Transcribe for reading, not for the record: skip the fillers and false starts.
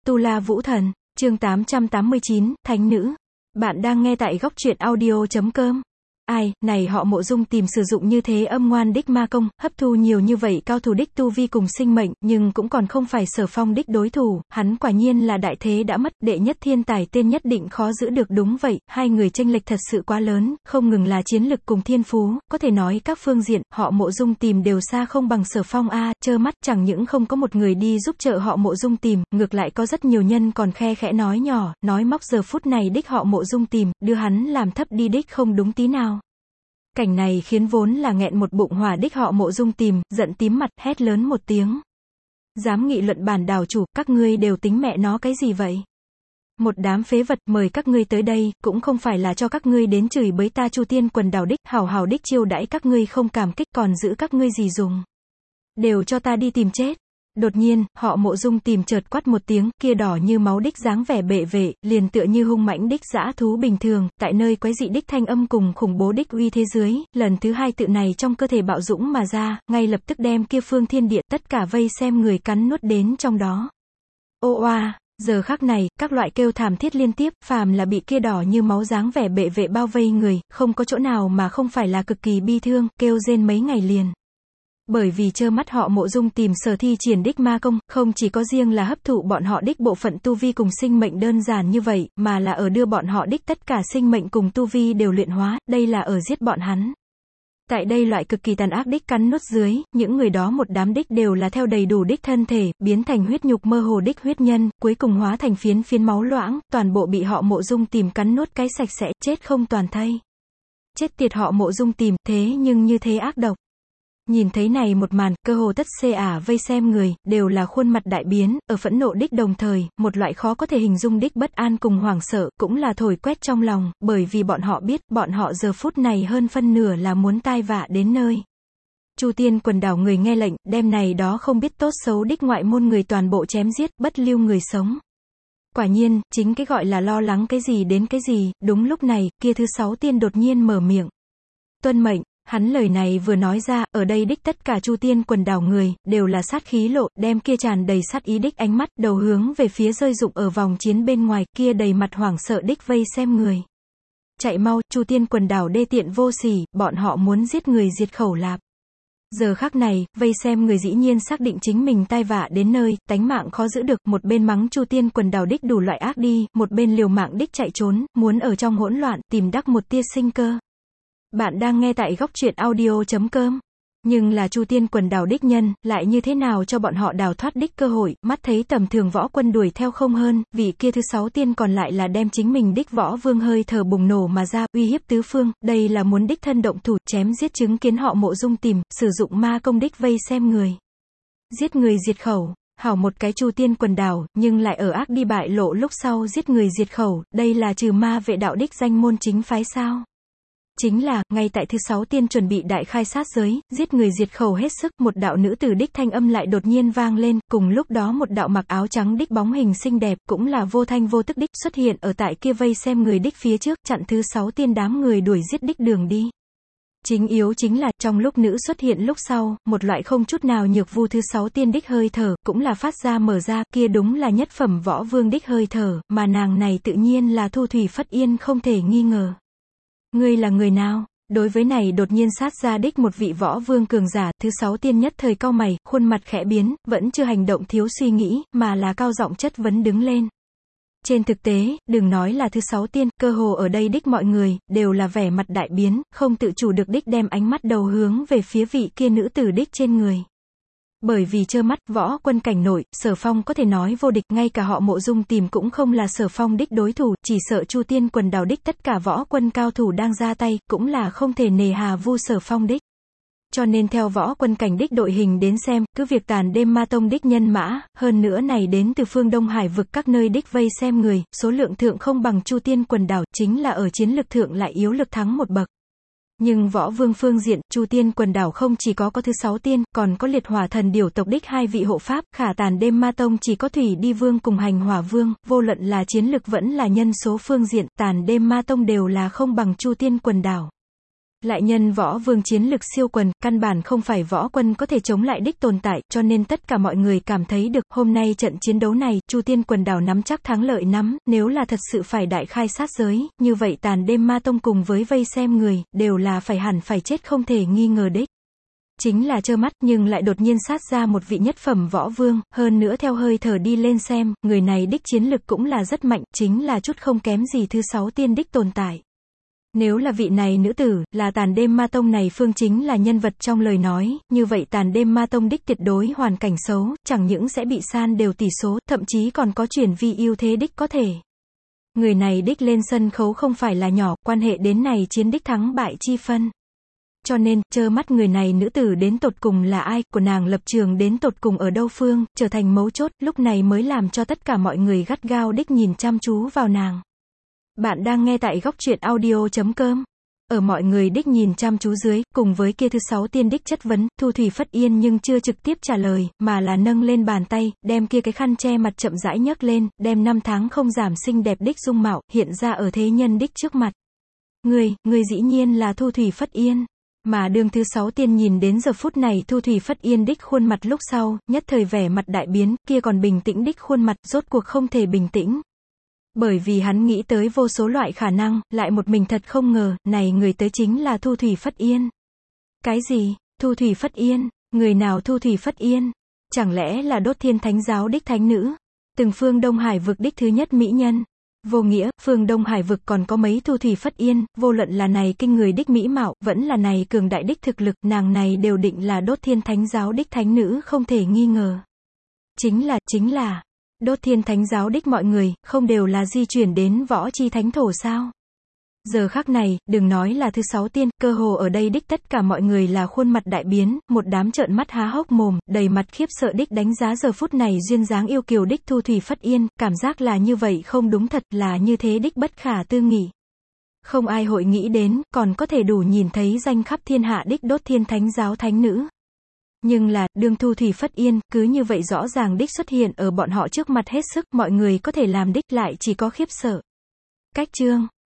Tu La Vũ Thần, chương 889, Thánh Nữ. Bạn đang nghe tại góc truyện audio.com. Ai, này họ Mộ Dung Tìm sử dụng như thế âm ngoan đích ma công, hấp thu nhiều như vậy cao thủ đích tu vi cùng sinh mệnh, nhưng cũng còn không phải Sở Phong đích đối thủ, hắn quả nhiên là đại thế đã mất, đệ nhất thiên tài tên nhất định khó giữ được. Đúng vậy, hai người chênh lệch thật sự quá lớn, không ngừng là chiến lực cùng thiên phú, có thể nói các phương diện, họ Mộ Dung Tìm đều xa không bằng Sở Phong a. Trơ mắt, chẳng những không có một người đi giúp trợ họ Mộ Dung Tìm, ngược lại có rất nhiều nhân còn khe khẽ nói nhỏ, nói móc giờ phút này đích họ Mộ Dung Tìm, đưa hắn làm thấp đi đích không đúng tí nào. Cảnh này khiến vốn là nghẹn một bụng hỏa đích họ Mộ Dung Tìm, giận tím mặt, hét lớn một tiếng. Dám nghị luận bản đảo chủ, các ngươi đều tính mẹ nó cái gì vậy? Một đám phế vật, mời các ngươi tới đây, cũng không phải là cho các ngươi đến chửi bới ta Chu Tiên quần đảo đích, hảo hảo đích chiêu đãi các ngươi không cảm kích, còn giữ các ngươi gì dùng? Đều cho ta đi tìm chết. Đột nhiên, họ Mộ Dung Tìm chợt quát một tiếng, kia đỏ như máu đích dáng vẻ bệ vệ, liền tựa như hung mãnh đích dã thú bình thường, tại nơi quái dị đích thanh âm cùng khủng bố đích uy thế dưới, lần thứ hai tự này trong cơ thể bạo dũng mà ra, ngay lập tức đem kia phương thiên địa tất cả vây xem người cắn nuốt đến trong đó. Ô oa! Giờ khắc này, các loại kêu thảm thiết liên tiếp, phàm là bị kia đỏ như máu dáng vẻ bệ vệ bao vây người, không có chỗ nào mà không phải là cực kỳ bi thương, kêu rên mấy ngày liền. Bởi vì trơ mắt họ Mộ Dung Tìm sở thi triển đích ma công, không chỉ có riêng là hấp thụ bọn họ đích bộ phận tu vi cùng sinh mệnh đơn giản như vậy, mà là ở đưa bọn họ đích tất cả sinh mệnh cùng tu vi đều luyện hóa, đây là ở giết bọn hắn. Tại đây loại cực kỳ tàn ác đích cắn nuốt dưới, những người đó một đám đích đều là theo đầy đủ đích thân thể, biến thành huyết nhục mơ hồ đích huyết nhân, cuối cùng hóa thành phiến phiến máu loãng, toàn bộ bị họ Mộ Dung Tìm cắn nuốt cái sạch sẽ, chết không toàn thây. Chết tiệt họ Mộ Dung Tìm, thế nhưng như thế ác độc. Nhìn thấy này một màn, cơ hồ tất vây xem người, đều là khuôn mặt đại biến, ở phẫn nộ đích đồng thời, một loại khó có thể hình dung đích bất an cùng hoảng sợ, cũng là thổi quét trong lòng, bởi vì bọn họ biết, bọn họ giờ phút này hơn phân nửa là muốn tai vạ đến nơi. Chu Tiên quần đảo người nghe lệnh, đem này đó không biết tốt xấu đích ngoại môn người toàn bộ chém giết, bất lưu người sống. Quả nhiên, chính cái gọi là lo lắng cái gì đến cái gì, đúng lúc này, kia thứ 6 tiên đột nhiên mở miệng. Tuân mệnh. Hắn lời này vừa nói ra, ở đây đích tất cả Chu Tiên quần đảo người, đều là sát khí lộ, đem kia tràn đầy sát ý đích ánh mắt, đầu hướng về phía rơi rụng ở vòng chiến bên ngoài, kia đầy mặt hoảng sợ đích vây xem người. Chạy mau, Chu Tiên quần đảo đê tiện vô sỉ, bọn họ muốn giết người diệt khẩu lạp. Giờ khắc này, vây xem người dĩ nhiên xác định chính mình tai vạ đến nơi, tánh mạng khó giữ được, một bên mắng Chu Tiên quần đảo đích đủ loại ác đi, một bên liều mạng đích chạy trốn, muốn ở trong hỗn loạn, tìm đắc một tia sinh cơ. Bạn đang nghe tại góc truyện audio.com. Nhưng là Chu Tiên quần đảo đích nhân, lại như thế nào cho bọn họ đào thoát đích cơ hội, mắt thấy tầm thường võ quân đuổi theo không hơn, vị kia thứ 6 tiên còn lại là đem chính mình đích võ vương hơi thở bùng nổ mà ra, uy hiếp tứ phương, đây là muốn đích thân động thủ, chém giết chứng kiến họ Mộ Dung Tìm, sử dụng ma công đích vây xem người. Giết người diệt khẩu. Hảo một cái Chu Tiên quần đảo, nhưng lại ở ác đi bại lộ lúc sau giết người diệt khẩu, đây là trừ ma vệ đạo đích danh môn chính phái sao? Chính là, ngay tại thứ 6 tiên chuẩn bị đại khai sát giới, giết người diệt khẩu hết sức, một đạo nữ tử đích thanh âm lại đột nhiên vang lên, cùng lúc đó một đạo mặc áo trắng đích bóng hình xinh đẹp, cũng là vô thanh vô tức đích xuất hiện ở tại kia vây xem người đích phía trước, chặn thứ 6 tiên đám người đuổi giết đích đường đi. Chính yếu chính là, trong lúc nữ xuất hiện lúc sau, một loại không chút nào nhược vu thứ 6 tiên đích hơi thở, cũng là phát ra mở ra, kia đúng là nhất phẩm võ vương đích hơi thở, mà nàng này tự nhiên là Thu Thủy Phất Yên không thể nghi ngờ. Ngươi là người nào? Đối với này đột nhiên sát ra đích một vị võ vương cường giả, thứ 6 tiên nhất thời cau mày, khuôn mặt khẽ biến, vẫn chưa hành động thiếu suy nghĩ, mà là cao giọng chất vấn đứng lên. Trên thực tế, đừng nói là thứ 6 tiên, cơ hồ ở đây đích mọi người, đều là vẻ mặt đại biến, không tự chủ được đích đem ánh mắt đầu hướng về phía vị kia nữ tử đích trên người. Bởi vì trơ mắt, võ quân cảnh nội, Sở Phong có thể nói vô địch, ngay cả họ Mộ Dung Tìm cũng không là Sở Phong đích đối thủ, chỉ sợ Chu Tiên quần đảo đích tất cả võ quân cao thủ đang ra tay, cũng là không thể nề hà vu Sở Phong đích. Cho nên theo võ quân cảnh đích đội hình đến xem, cứ việc Tàn Đêm Ma Tông đích nhân mã, hơn nữa này đến từ phương Đông Hải vực các nơi đích vây xem người, số lượng thượng không bằng Chu Tiên quần đảo, chính là ở chiến lực thượng lại yếu lực thắng một bậc. Nhưng võ vương phương diện, Chu Tiên quần đảo không chỉ có thứ 6 tiên, còn có liệt hỏa thần điểu tộc đích 2 vị hộ pháp, khả Tàn Đêm Ma Tông chỉ có thủy đi vương cùng hành hỏa vương, vô luận là chiến lực vẫn là nhân số phương diện, Tàn Đêm Ma Tông đều là không bằng Chu Tiên quần đảo. Lại nhân võ vương chiến lực siêu quần, căn bản không phải võ quân có thể chống lại đích tồn tại, cho nên tất cả mọi người cảm thấy được, hôm nay trận chiến đấu này, Chu Tiên quần đảo nắm chắc thắng lợi nắm, nếu là thật sự phải đại khai sát giới, như vậy Tàn Đêm Ma Tông cùng với vây xem người, đều là hẳn phải chết không thể nghi ngờ đích. Chính là trơ mắt, nhưng lại đột nhiên sát ra một vị nhất phẩm võ vương, hơn nữa theo hơi thở đi lên xem, người này đích chiến lực cũng là rất mạnh, chính là chút không kém gì thứ 6 tiên đích tồn tại. Nếu là vị này nữ tử, là Tàn Đêm Ma Tông này phương chính là nhân vật trong lời nói, như vậy Tàn Đêm Ma Tông đích tuyệt đối hoàn cảnh xấu, chẳng những sẽ bị san đều tỷ số, thậm chí còn có chuyển vi ưu thế đích có thể. Người này đích lên sân khấu không phải là nhỏ, quan hệ đến này chiến đích thắng bại chi phân. Cho nên, trơ mắt người này nữ tử đến tột cùng là ai, của nàng lập trường đến tột cùng ở đâu phương, trở thành mấu chốt, lúc này mới làm cho tất cả mọi người gắt gao đích nhìn chăm chú vào nàng. Bạn đang nghe tại góc truyện audio.com. Ở mọi người đích nhìn chăm chú dưới, cùng với kia thứ 6 tiên đích chất vấn, Thu Thủy Phất Yên nhưng chưa trực tiếp trả lời, mà là nâng lên bàn tay, đem kia cái khăn che mặt chậm rãi nhấc lên, đem 5 tháng không giảm xinh đẹp đích dung mạo, hiện ra ở thế nhân đích trước mặt. Người dĩ nhiên là Thu Thủy Phất Yên. Mà đương thứ 6 tiên nhìn đến giờ phút này Thu Thủy Phất Yên đích khuôn mặt lúc sau, nhất thời vẻ mặt đại biến, kia còn bình tĩnh đích khuôn mặt, rốt cuộc không thể bình tĩnh. Bởi vì hắn nghĩ tới vô số loại khả năng, lại một mình thật không ngờ, này người tới chính là Thu Thủy Phất Yên. Cái gì? Thu Thủy Phất Yên? Người nào Thu Thủy Phất Yên? Chẳng lẽ là Đốt Thiên Thánh Giáo đích thánh nữ? Từng phương Đông Hải vực đích thứ nhất mỹ nhân? Vô nghĩa, phương Đông Hải vực còn có mấy Thu Thủy Phất Yên, vô luận là này kinh người đích mỹ mạo, vẫn là này cường đại đích thực lực, nàng này đều định là Đốt Thiên Thánh Giáo đích thánh nữ không thể nghi ngờ. Chính là, Đốt Thiên Thánh Giáo đích mọi người, không đều là di chuyển đến võ chi thánh thổ sao? Giờ khắc này, đừng nói là thứ 6 tiên, cơ hồ ở đây đích tất cả mọi người là khuôn mặt đại biến, một đám trợn mắt há hốc mồm, đầy mặt khiếp sợ đích đánh giá giờ phút này duyên dáng yêu kiều đích Thu Thủy Phất Yên, cảm giác là như vậy không đúng thật, là như thế đích bất khả tư nghị. Không ai hội nghĩ đến, còn có thể đủ nhìn thấy danh khắp thiên hạ đích Đốt Thiên Thánh Giáo thánh nữ. Nhưng là, đương Thu Thủy Phất Yên, cứ như vậy rõ ràng đích xuất hiện ở bọn họ trước mặt hết sức, mọi người có thể làm đích lại chỉ có khiếp sợ. Cách chương